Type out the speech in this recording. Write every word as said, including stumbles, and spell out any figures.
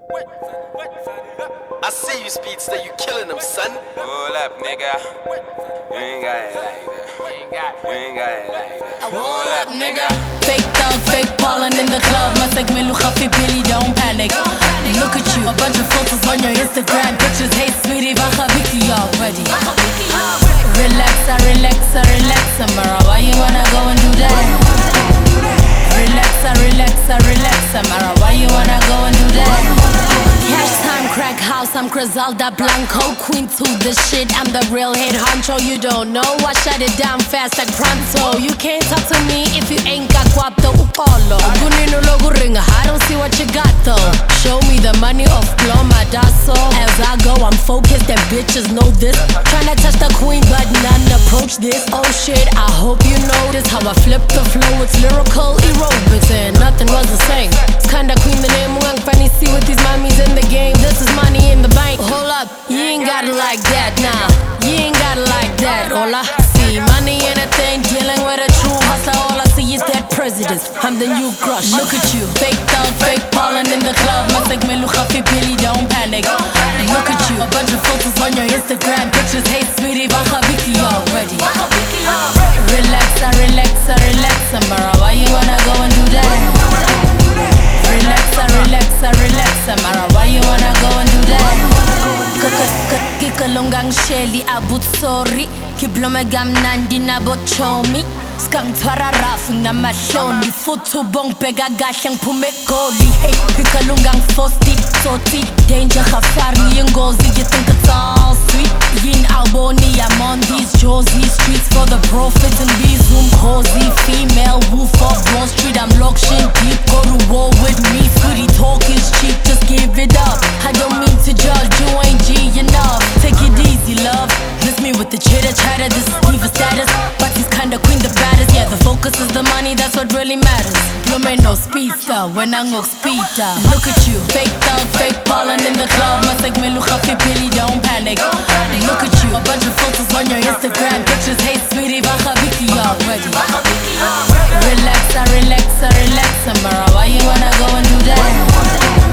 I see you, Speedster, you killing them, son. Hold up, nigga. You ain't got it like that. You ain't got it, you ain't got it like that. Hold up, nigga. Fake thug, fake ballin' in the club. Masek melucha fi Billy, don't panic. Look at you, a bunch of photos on your Instagram pictures. Hey sweetie, bacha biki already. Relax, I relax, I relax, Amara. Why you wanna go and do that? Relax, I relax, I relax, Amara. Why you wanna go and do that? Cash time, crack house, I'm Griselda Blanco, queen to the shit, I'm the real head honcho. You don't know, I shut it down fast like pronto. You can't talk to me if you ain't got guapo upolo. Gunino logo ring, I don't see what you got though. Show me the money off ploma, that's all. As I go, I'm focused and bitches know this. Tryna touch the queen, but none approach this. Oh shit, I hope you notice how I flip the flow. It's lyrical aerobics and nothing was the same. It's kinda queen the name, Wang funny see with these mommies in the game. This is money in the bank. Hold up, you ain't got it like that, nah. You ain't got it like that. All I see, money and a thing, dealing with a true hustler. All I see is that president. I'm the new crush. Look at you, fake thug, fake ballin' in the club. Masek melucha fi Billy, don't panic. Look at you, a bunch of photos on your Instagram pictures. Hey sweetie, bacha biki already. Relax, I relax, I relax, Amara. Why you wanna go and do that? Relax, I relax, I relax, Amara. Why you wanna go and do that? Kikalongang Shelly abut sorry. Kiblome gamnandi na bochomi. Skangtwara rafu na mahloni. Futu bong pega gahlang pume goli. Hey, kikalongang fosti, soti. Danger khafari yengozi. You think it's all sweet? Yin alboni, I'm on these Josie streets for the profits and these zoom cozy. Female wolf of Wall Street, I'm locked in deep. Go to war with me, sweetie talk is cheap. Just give it up. I don't mean to judge, you ain't G enough. Take it easy, love. Miss me with the chitter chatter, this is diva status. But he's kinda queen the baddest. Yeah, the focus is the money, that's what really matters. You may no speedster, when I go speeder. Look at you, fake thug, fake ballin' in the club. Masek melucha fi Billy, don't panic. Look at you, a bunch of photos on your Instagram pictures. Hey sweetie, bacha biki already. Relax, I relax, I relax, Amara. Why you wanna go and do that?